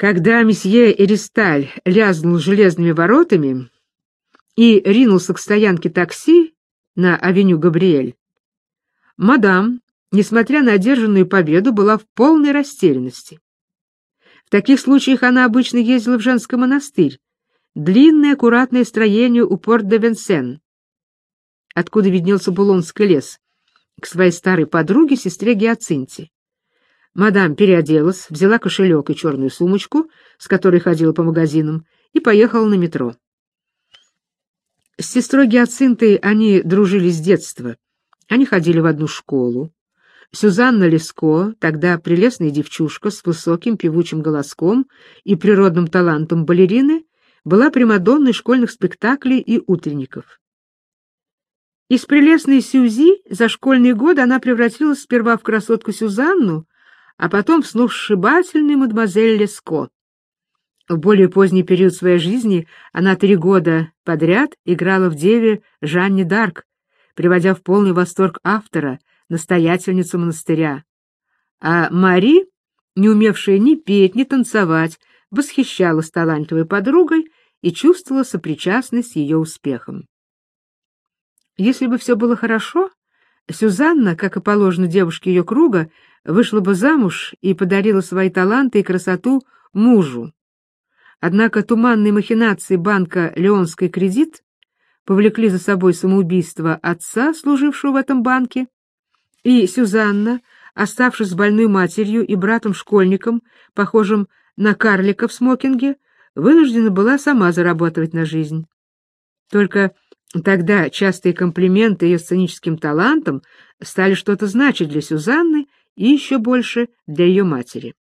Когда месье Эристаль лязнул железными воротами и ринулся к стоянке такси на авеню Габриэль, мадам, несмотря на одержанную победу, была в полной растерянности. В таких случаях она обычно ездила в женский монастырь, длинное аккуратное строение у Порт-де-Венсен, откуда виднелся Булонский лес, к своей старой подруге, сестре Гиацинте. Мадам переоделась, взяла кошелек и черную сумочку, с которой ходила по магазинам, и поехала на метро. С сестрой Гиацинтой они дружили с детства. Они ходили в одну школу. Сюзанна Леско, тогда прелестная девчушка с высоким певучим голоском и природным талантом балерины, была примадонной школьных спектаклей и утренников. Из прелестной Сюзи за школьные годы она превратилась сперва в красотку Сюзанну, а потом в сногсшибательную мадемуазель Леско. В более поздний период своей жизни она 3 года подряд играла в деве Жанне д'Арк, приводя в полный восторг автора, настоятельницу монастыря. А Мари, не умевшая ни петь, ни танцевать, восхищалась талантливой подругой и чувствовала сопричастность с ее успехом. Если бы все было хорошо, Сюзанна, как и положено девушке ее круга, вышла бы замуж и подарила свои таланты и красоту мужу. Однако туманные махинации банка «Леонский кредит» повлекли за собой самоубийство отца, служившего в этом банке, и Сюзанна, оставшись с больной матерью и братом-школьником, похожим на карлика в смокинге, вынуждена была сама зарабатывать на жизнь. Только тогда частые комплименты ее сценическим талантам стали что-то значить для Сюзанны и еще больше для ее матери.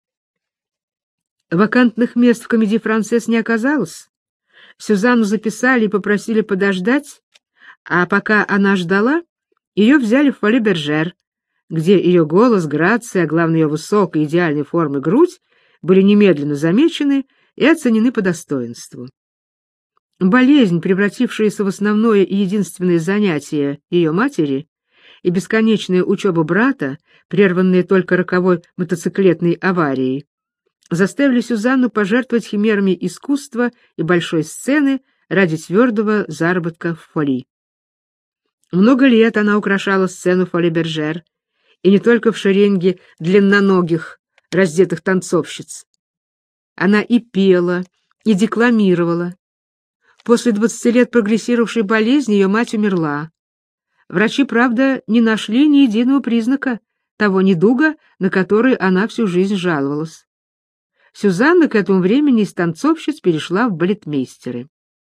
Вакантных мест в Комедии-Франсес не оказалось. Сюзанну записали и попросили подождать, а пока она ждала, ее взяли в Фолли-Бержер, где ее голос, грация, а главное ее высокой идеальной формы грудь были немедленно замечены и оценены по достоинству. Болезнь, превратившаяся в основное и единственное занятие ее матери, и бесконечная учеба брата, прерванная только роковой мотоциклетной аварией, заставили Сюзанну пожертвовать химерами искусства и большой сцены ради твердого заработка в фоли. Много лет она украшала сцену Фолли-Бержер, и не только в шеренге длинноногих, раздетых танцовщиц. Она и пела, и декламировала. После 20 лет прогрессировавшей болезни ее мать умерла. Врачи, правда, не нашли ни единого признака того недуга, на который она всю жизнь жаловалась. Сюзанна к этому времени из танцовщиц перешла в балетмейстеры.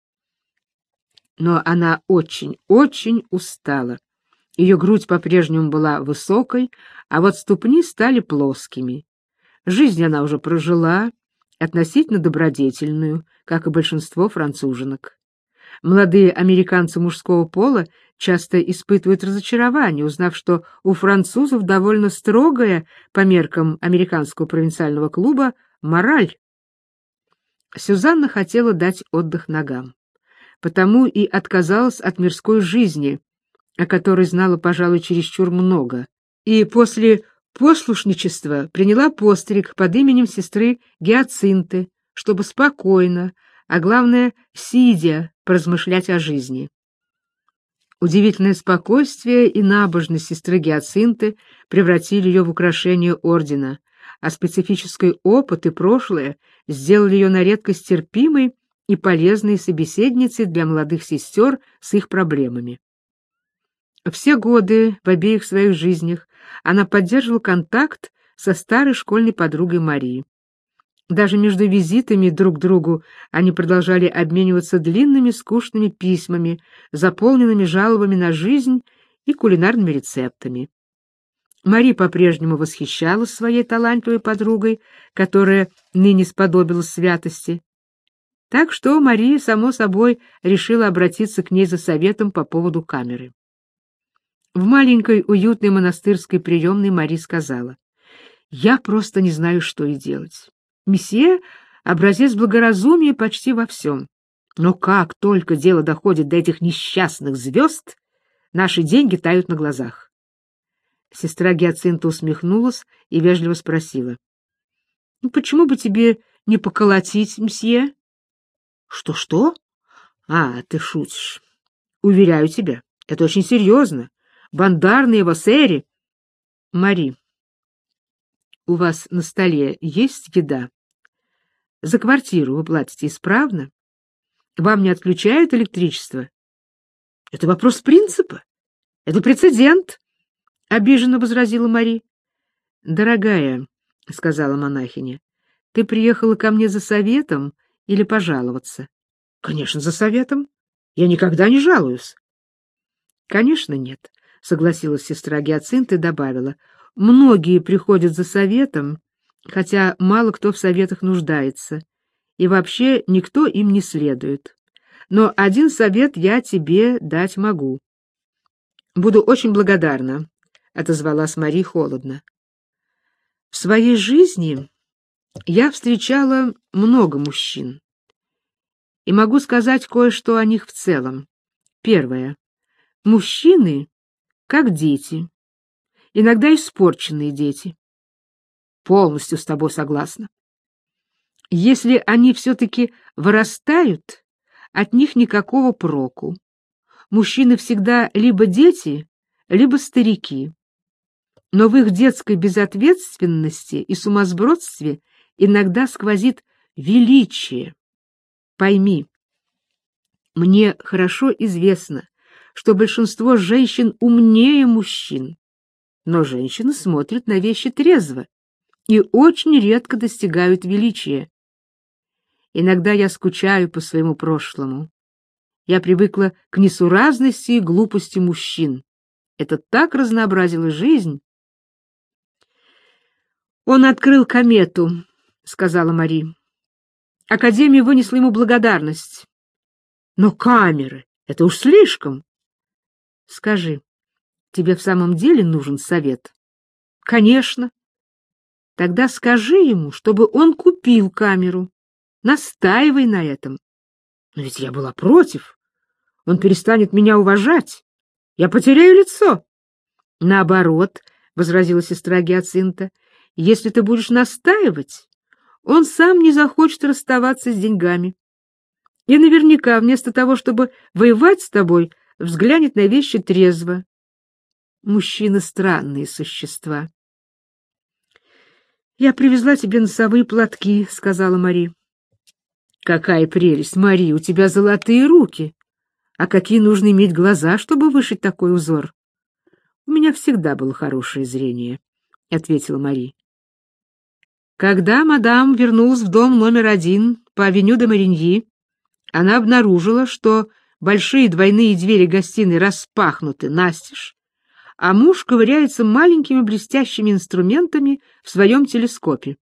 Но она очень устала. Ее грудь по-прежнему была высокой, а вот ступни стали плоскими. Жизнь она уже прожила, относительно добродетельную, как и большинство француженок. Молодые американцы мужского пола часто испытывают разочарование, узнав, что у французов довольно строгая, по меркам американского провинциального клуба, мораль. Сюзанна хотела дать отдых ногам, потому и отказалась от мирской жизни, о которой знала, пожалуй, чересчур много, и после послушничества приняла постриг под именем сестры Гиацинты, чтобы спокойно, а главное, сидя, поразмышлять о жизни. Удивительное спокойствие и набожность сестры Гиацинты превратили ее в украшение ордена, а специфический опыт и прошлое сделали ее на редкость терпимой и полезной собеседницей для молодых сестер с их проблемами. Все годы в обеих своих жизнях она поддерживала контакт со старой школьной подругой Мари. Даже между визитами друг к другу они продолжали обмениваться длинными скучными письмами, заполненными жалобами на жизнь и кулинарными рецептами. Мари по-прежнему восхищалась своей талантливой подругой, которая ныне сподобилась святости. Так что Мари, само собой, решила обратиться к ней за советом по поводу камеры. В маленькой уютной монастырской приемной Мари сказала: «Я просто не знаю, что и делать. Месье — образец благоразумия почти во всем. Но как только дело доходит до этих несчастных звезд, наши деньги тают на глазах». Сестра Гиацинта усмехнулась и вежливо спросила: «Ну, почему бы тебе не поколотить, мсье? Что? Ты шутишь. Уверяю тебя, это очень серьезно. Бандарные вассери. Мари, у вас на столе есть еда? За квартиру вы платите исправно? Вам не отключают электричество? Это вопрос принципа. Это прецедент, — обиженно возразила Мари. Дорогая, — сказала монахиня, — ты приехала ко мне за советом или пожаловаться? Конечно, за советом. Я никогда не жалуюсь. Конечно, нет, — согласилась сестра Гиацинта и добавила. Многие приходят за советом, хотя мало кто в советах нуждается, и вообще никто им не следует. Но один совет я тебе дать могу. Буду очень благодарна, — отозвалась Мари холодно. В своей жизни я встречала много мужчин, и могу сказать кое-что о них в целом. Первое. Мужчины как дети, иногда испорченные дети. Полностью с тобой согласна. Если они все-таки вырастают, от них никакого проку. Мужчины всегда либо дети, либо старики. Но в их детской безответственности и сумасбродстве иногда сквозит величие. Пойми, мне хорошо известно, что большинство женщин умнее мужчин, но женщины смотрят на вещи трезво и очень редко достигают величия. Иногда я скучаю по своему прошлому. Я привыкла к несуразности и глупости мужчин. Это так разнообразило жизнь. «Он открыл комету», — сказала Мари. Академия вынесла ему благодарность. «Но камеры — это уж слишком». «Скажи, тебе в самом деле нужен совет?» «Конечно». «Тогда скажи ему, чтобы он купил камеру. Настаивай на этом». «Но ведь я была против. Он перестанет меня уважать. Я потеряю лицо». «Наоборот», — возразила сестра Гиацинта, — «если ты будешь настаивать, он сам не захочет расставаться с деньгами. И наверняка вместо того, чтобы воевать с тобой, взглянет на вещи трезво. Мужчины — странные существа». «Я привезла тебе носовые платки», — сказала Мари. «Какая прелесть, Мари, у тебя золотые руки! А какие нужно иметь глаза, чтобы вышить такой узор?» «У меня всегда было хорошее зрение», — ответила Мари. Когда мадам вернулась в дом номер 1 по авеню де Мариньи, она обнаружила, что большие двойные двери гостиной распахнуты настежь, а муж ковыряется маленькими блестящими инструментами в своем телескопе.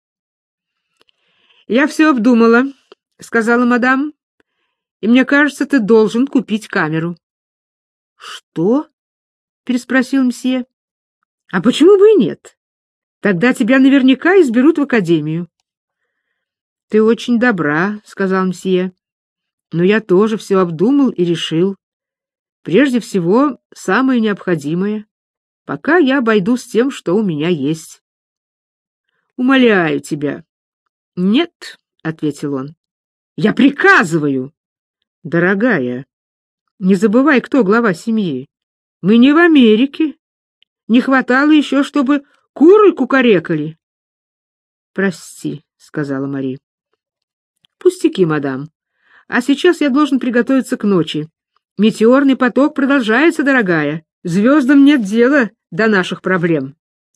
«Я все обдумала», — сказала мадам, — «и мне кажется, ты должен купить камеру». «Что?» — переспросил мсье. «А почему бы и нет? Тогда тебя наверняка изберут в академию». «Ты очень добра», — сказал мсье, — «но я тоже все обдумал и решил. Прежде всего, самое необходимое. Пока я обойдусь тем, что у меня есть». «Умоляю тебя». «Нет», — ответил он, — «я приказываю». «Дорогая, не забывай, кто глава семьи. Мы не в Америке. Не хватало еще, чтобы куры кукарекали». «Прости», — сказала Мари. «Пустяки, мадам. А сейчас я должен приготовиться к ночи. Метеорный поток продолжается, дорогая. Звездам нет дела до наших проблем».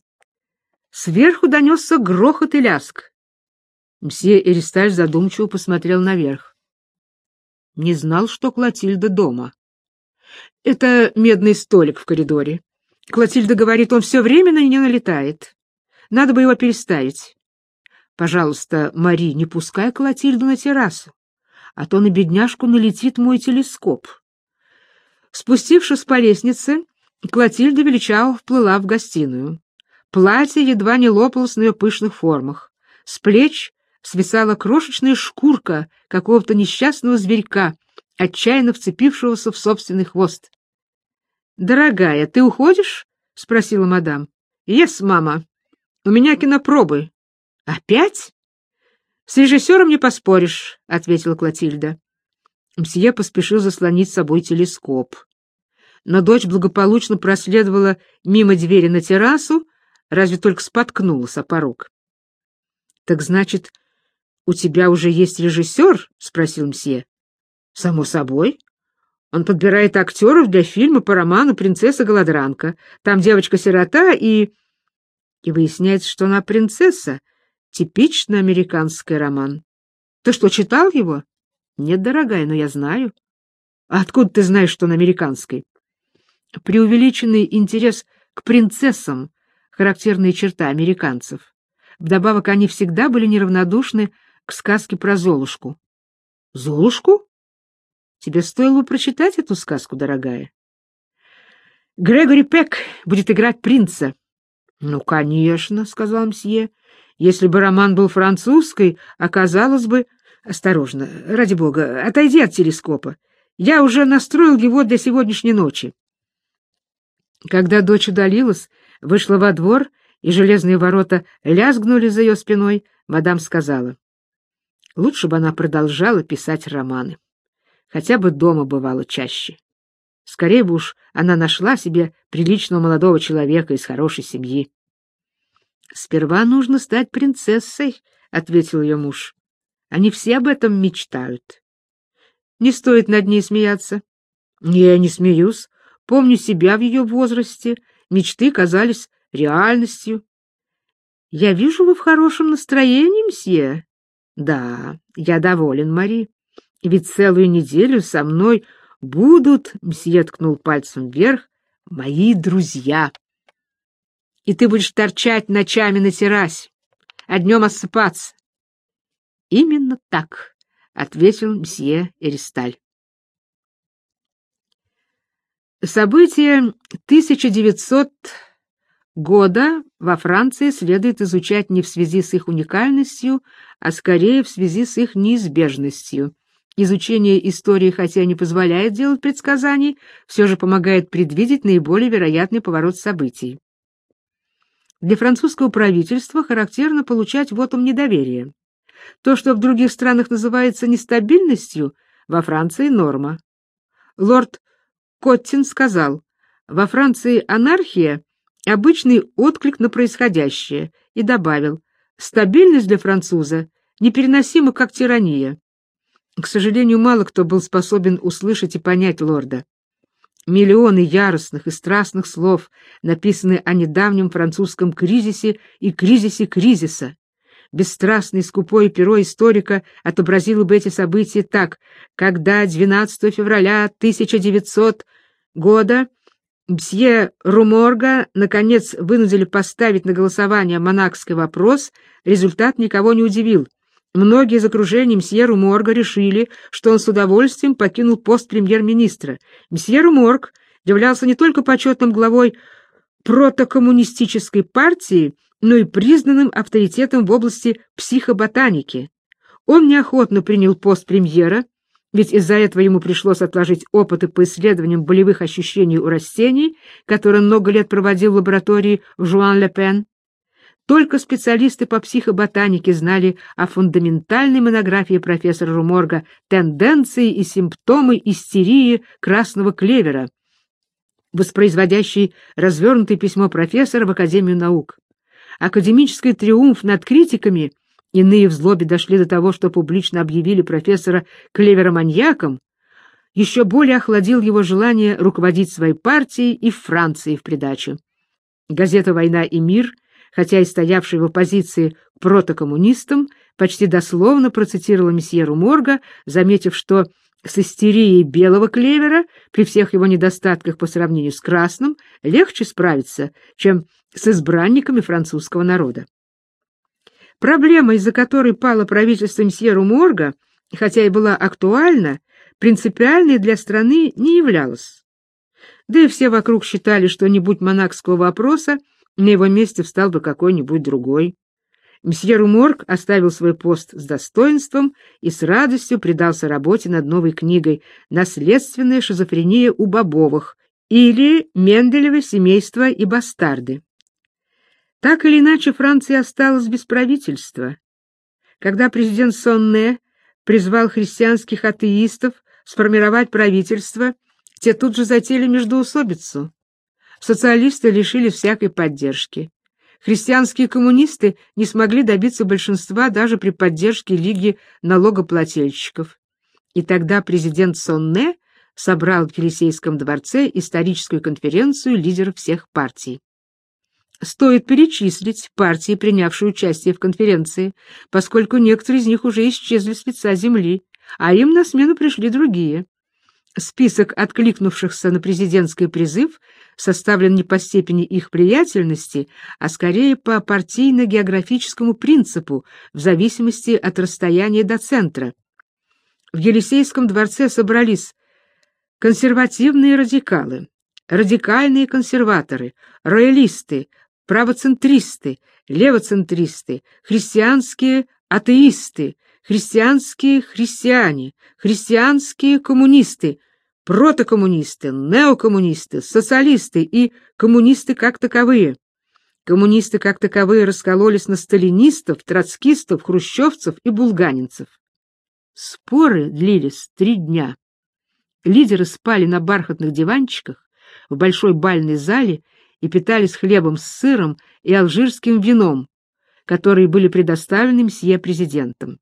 Сверху донесся грохот и ляск. Мсье Эристаль задумчиво посмотрел наверх. Не знал, что Клотильда дома. «Это медный столик в коридоре. Клотильда говорит, он все время на нее налетает. Надо бы его переставить. Пожалуйста, Мари, не пускай Клотильду на террасу, а то на бедняжку налетит мой телескоп». Спустившись по лестнице, Клотильда величаво вплыла в гостиную. Платье едва не лопалось на ее пышных формах. С плеч свисала крошечная шкурка какого-то несчастного зверька, отчаянно вцепившегося в собственный хвост. «Дорогая, ты уходишь?» — спросила мадам. «Ес, мама. У меня кинопробы». «Опять?» «С режиссером не поспоришь», — ответила Клотильда. Мсье поспешил заслонить с собой телескоп. Но дочь благополучно проследовала мимо двери на террасу, разве только споткнулась о порог. «Так значит, у тебя уже есть режиссер?» — спросил мсье. «Само собой. Он подбирает актеров для фильма по роману «Принцесса-голодранка». Там девочка-сирота и выясняется, что она принцесса. Типично американский роман. Ты что, читал его?» «Нет, дорогая, но я знаю». «А откуда ты знаешь, что он американский?» Преувеличенный интерес к принцессам — характерная черта американцев. Вдобавок, они всегда были неравнодушны к сказке про Золушку. «Золушку? Тебе стоило бы прочитать эту сказку, дорогая. Грегори Пек будет играть принца». «Ну, конечно», — сказал мсье. «Если бы роман был французской, оказалось бы...» «Осторожно, ради бога, отойди от телескопа. Я уже настроил его для сегодняшней ночи». Когда дочь удалилась, вышла во двор, и железные ворота лязгнули за ее спиной, мадам сказала: «Лучше бы она продолжала писать романы. Хотя бы дома бывало чаще. Скорее бы уж она нашла себе приличного молодого человека из хорошей семьи». «Сперва нужно стать принцессой», — ответил ее муж. «Они все об этом мечтают». «Не стоит над ней смеяться». «Я не смеюсь. Помню себя в ее возрасте. Мечты казались реальностью». «Я вижу, вы в хорошем настроении, мсье». «Да, я доволен, Мари. Ведь целую неделю со мной будут, — мсье ткнул пальцем вверх, — мои друзья. И ты будешь торчать ночами на террасе, а днем осыпаться». «Именно так», — ответил мсье Эристаль. События 1900 года во Франции следует изучать не в связи с их уникальностью, а скорее в связи с их неизбежностью. Изучение истории, хотя не позволяет делать предсказаний, все же помогает предвидеть наиболее вероятный поворот событий. Для французского правительства характерно получать вотум недоверия. То, что в других странах называется нестабильностью, во Франции норма. Лорд Коттин сказал: «Во Франции анархия — обычный отклик на происходящее», и добавил: «Стабильность для француза непереносима, как тирания». К сожалению, мало кто был способен услышать и понять лорда. Миллионы яростных и страстных слов написаны о недавнем французском кризисе и кризисе кризиса. Бесстрастное и скупое перо историка отобразило бы эти события так: когда 12 февраля 1900 года мсье Руморга наконец вынудили поставить на голосование монархский вопрос, результат никого не удивил. Многие из окружения мсье Руморга решили, что он с удовольствием покинул пост премьер-министра. Мсье Руморг являлся не только почетным главой протокоммунистической партии, но и признанным авторитетом в области психоботаники. Он неохотно принял пост премьера, ведь из-за этого ему пришлось отложить опыты по исследованиям болевых ощущений у растений, которые он много лет проводил в лаборатории в Жуан-ле-Пен. Только специалисты по психоботанике знали о фундаментальной монографии профессора Руморга «Тенденции и симптомы истерии красного клевера», воспроизводящей развернутое письмо профессора в Академию наук. Академический триумф над критиками, иные в злобе дошли до того, что публично объявили профессора Клевера маньяком, еще более охладил его желание руководить своей партией и Францией в придачу. Газета «Война и мир», хотя и стоявшая в оппозиции к протокоммунистам, почти дословно процитировала месье Руморга, заметив, что с истерией белого клевера, при всех его недостатках по сравнению с красным, легче справиться, чем с избранниками французского народа. Проблема, из-за которой пало правительство мсье Руморга, хотя и была актуальна, принципиальной для страны не являлась. Да и все вокруг считали, что не будь монархского вопроса, на его месте встал бы какой-нибудь другой. Мсье Руморг оставил свой пост с достоинством и с радостью предался работе над новой книгой «Наследственная шизофрения у Бобовых» или «Менделево семейство и бастарды». Так или иначе, Франция осталась без правительства. Когда президент Сонне призвал христианских атеистов сформировать правительство, те тут же затеяли междоусобицу. Социалисты лишили всякой поддержки. Христианские коммунисты не смогли добиться большинства даже при поддержке Лиги налогоплательщиков. И тогда президент Сонне собрал в Елисейском дворце историческую конференцию лидеров всех партий. Стоит перечислить партии, принявшие участие в конференции, поскольку некоторые из них уже исчезли с лица земли, а им на смену пришли другие. Список откликнувшихся на президентский призыв составлен не по степени их влиятельности, а скорее по партийно-географическому принципу, в зависимости от расстояния до центра. В Елисейском дворце собрались консервативные радикалы, радикальные консерваторы, роялисты, правоцентристы, левоцентристы, христианские атеисты, христианские христиане, христианские коммунисты, протокоммунисты, неокоммунисты, социалисты и коммунисты как таковые. Коммунисты как таковые раскололись на сталинистов, троцкистов, хрущевцев и булганинцев. Споры длились 3 дня. Лидеры спали на бархатных диванчиках в большой бальной зале и питались хлебом с сыром и алжирским вином, которые были предоставлены мсье президентом.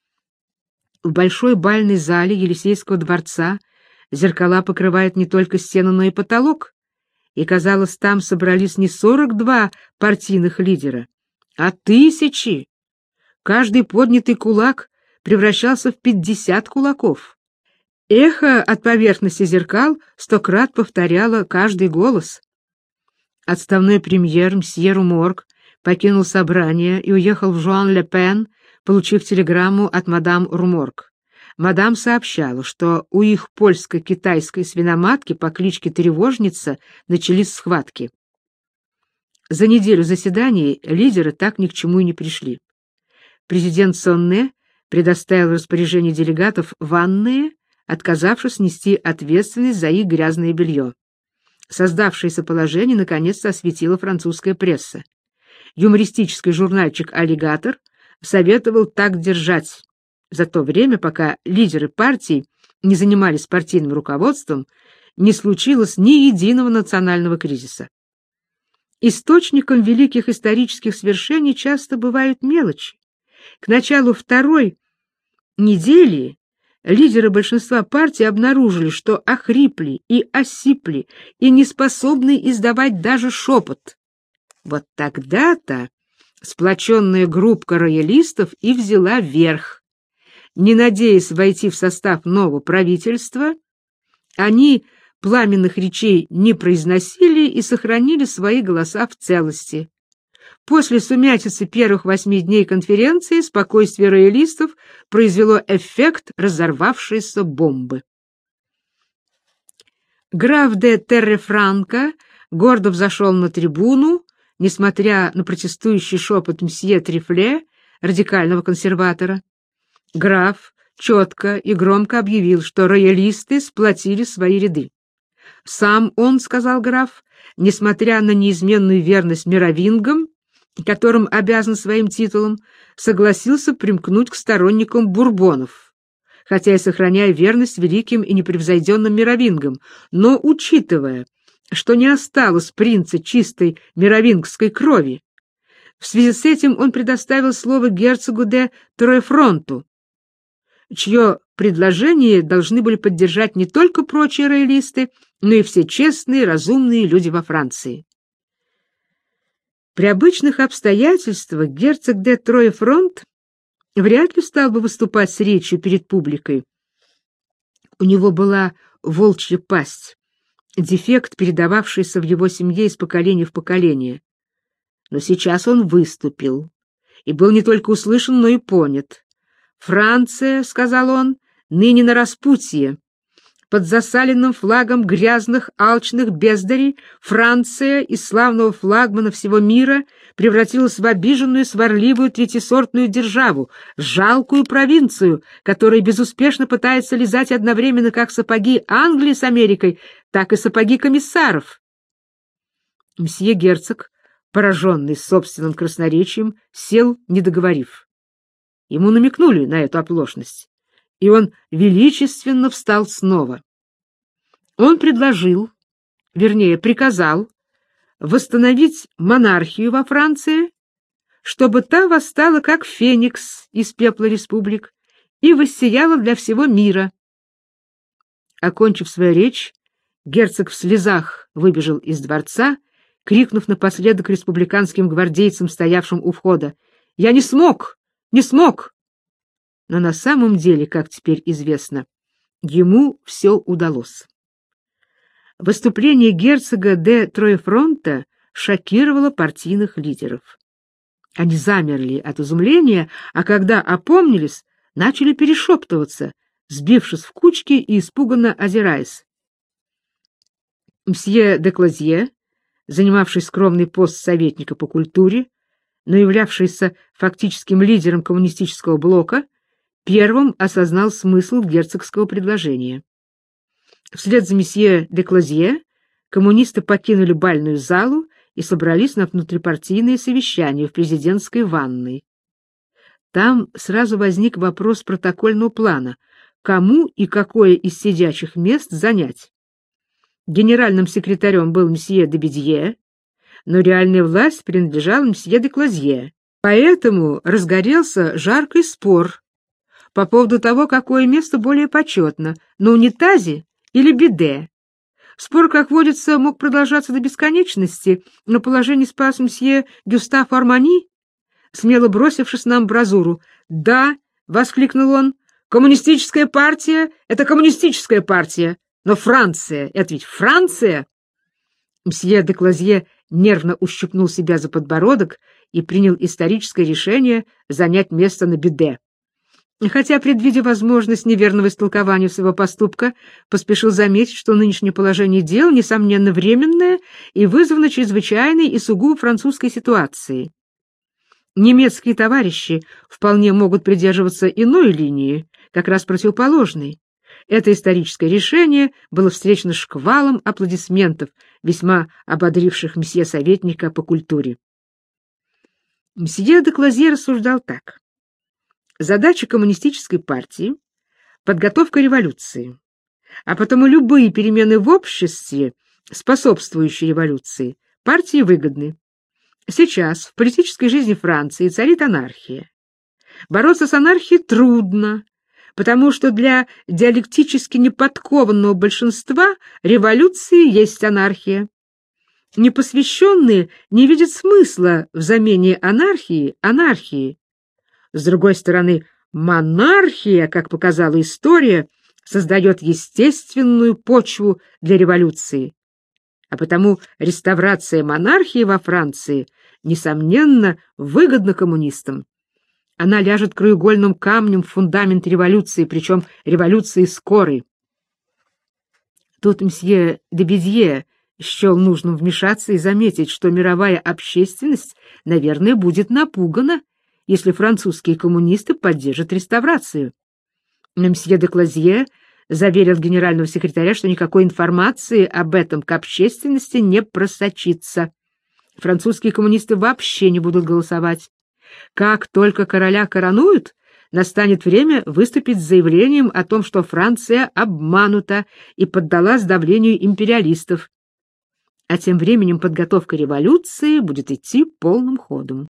В большой бальной зале Елисейского дворца зеркала покрывают не только стену, но и потолок, и, казалось, там собрались не 42 партийных лидера, а тысячи. Каждый поднятый кулак превращался в 50 кулаков. Эхо от поверхности зеркал 100 крат повторяло каждый голос. Отставной премьер мсье Руморг покинул собрание и уехал в Жуан-ле-Пен, получив телеграмму от мадам Руморг. Мадам сообщала, что у их польско-китайской свиноматки по кличке Тревожница начались схватки. За неделю заседаний лидеры так ни к чему и не пришли. Президент Сонне предоставил в распоряжение делегатов ванные, отказавшись нести ответственность за их грязное белье. Создавшееся положение наконец-то осветила французская пресса. Юмористический журнальчик «Аллигатор» советовал так держать. За то время, пока лидеры партий не занимались партийным руководством, не случилось ни единого национального кризиса. Источником великих исторических свершений часто бывают мелочи. К началу второй недели лидеры большинства партий обнаружили, что охрипли и осипли и не способны издавать даже шепот. Вот тогда-то сплоченная группка роялистов и взяла верх. Не надеясь войти в состав нового правительства, они пламенных речей не произносили и сохранили свои голоса в целости. После сумятицы первых 8 дней конференции спокойствие роялистов произвело эффект разорвавшейся бомбы. Граф де Террефранко гордо взошел на трибуну, несмотря на протестующий шепот мсье Трифле, радикального консерватора. Граф четко и громко объявил, что роялисты сплотили свои ряды. Сам он, сказал граф, несмотря на неизменную верность мировингам, которым обязан своим титулом, согласился примкнуть к сторонникам бурбонов, хотя и сохраняя верность великим и непревзойденным мировингам, но учитывая, что не осталось принца чистой мировингской крови. В связи с этим он предоставил слово герцогу де Троефронту, чье предложение должны были поддержать не только прочие роялисты, но и все честные, разумные люди во Франции. При обычных обстоятельствах герцог де Троефронт вряд ли стал бы выступать с речью перед публикой. У него была волчья пасть, дефект, передававшийся в его семье из поколения в поколение. Но сейчас он выступил и был не только услышан, но и понят. «Франция, — сказал он, — ныне на распутье. Под засаленным флагом грязных, алчных бездарей Франция из славного флагмана всего мира превратилась в обиженную, сварливую, третьесортную державу, жалкую провинцию, которая безуспешно пытается лизать одновременно как сапоги Англии с Америкой, так и сапоги комиссаров». Мсье герцог, пораженный собственным красноречием, сел, не договорив. Ему намекнули на эту оплошность, и он величественно встал снова. Он предложил, вернее, приказал восстановить монархию во Франции, чтобы та восстала как феникс из пепла республик и воссияла для всего мира. Окончив свою речь, герцог в слезах выбежал из дворца, крикнув напоследок республиканским гвардейцам, стоявшим у входа: «Я не смог! Не смог!» Но на самом деле, как теперь известно, ему все удалось. Выступление герцога де Троефронта шокировало партийных лидеров. Они замерли от изумления, а когда опомнились, начали перешептываться, сбившись в кучки и испуганно озираясь. Мсье де Клозье, занимавший скромный пост советника по культуре, но являвшийся фактическим лидером коммунистического блока, первым осознал смысл герцогского предложения. Вслед за месье де Клозье коммунисты покинули бальную залу и собрались на внутрипартийное совещание в президентской ванной. Там сразу возник вопрос протокольного плана: кому и какое из сидячих мест занять. Генеральным секретарем был мсье де Бедье, но реальная власть принадлежала мсье де Клозье. Поэтому разгорелся жаркий спор по поводу того, какое место более почетно — на унитазе или биде. Спор, как водится, мог продолжаться до бесконечности, но положение спас мсье Гюстав Армани, смело бросившись на амбразуру. «Да», — воскликнул он, — «коммунистическая партия — это коммунистическая партия, но Франция — это ведь Франция!» Мсье де Клозье нервно ущипнул себя за подбородок и принял историческое решение занять место на биде. Хотя, предвидя возможность неверного истолкования своего поступка, поспешил заметить, что нынешнее положение дел, несомненно, временное и вызвано чрезвычайной и сугубо французской ситуацией. Немецкие товарищи вполне могут придерживаться иной линии, как раз противоположной. Это историческое решение было встречено шквалом аплодисментов, весьма ободривших мсье советника по культуре. Мсье де Клозье рассуждал так. Задача коммунистической партии — подготовка революции, а потому любые перемены в обществе, способствующие революции, партии выгодны. Сейчас в политической жизни Франции царит анархия. Бороться с анархией трудно, потому что для диалектически неподкованного большинства революции есть анархия. Непосвященные не видят смысла в замене анархии анархией. С другой стороны, монархия, как показала история, создает естественную почву для революции. А потому реставрация монархии во Франции, несомненно, выгодна коммунистам. Она ляжет краеугольным камнем в фундамент революции, причем революции скорой. Тут мсье де Бедье счел нужным вмешаться и заметить, что мировая общественность, наверное, будет напугана, если французские коммунисты поддержат реставрацию. Но мсье де Клозье заверил генерального секретаря, что никакой информации об этом к общественности не просочится. Французские коммунисты вообще не будут голосовать. Как только короля коронуют, настанет время выступить с заявлением о том, что Франция обманута и поддалась давлению империалистов. А тем временем подготовка революции будет идти полным ходом.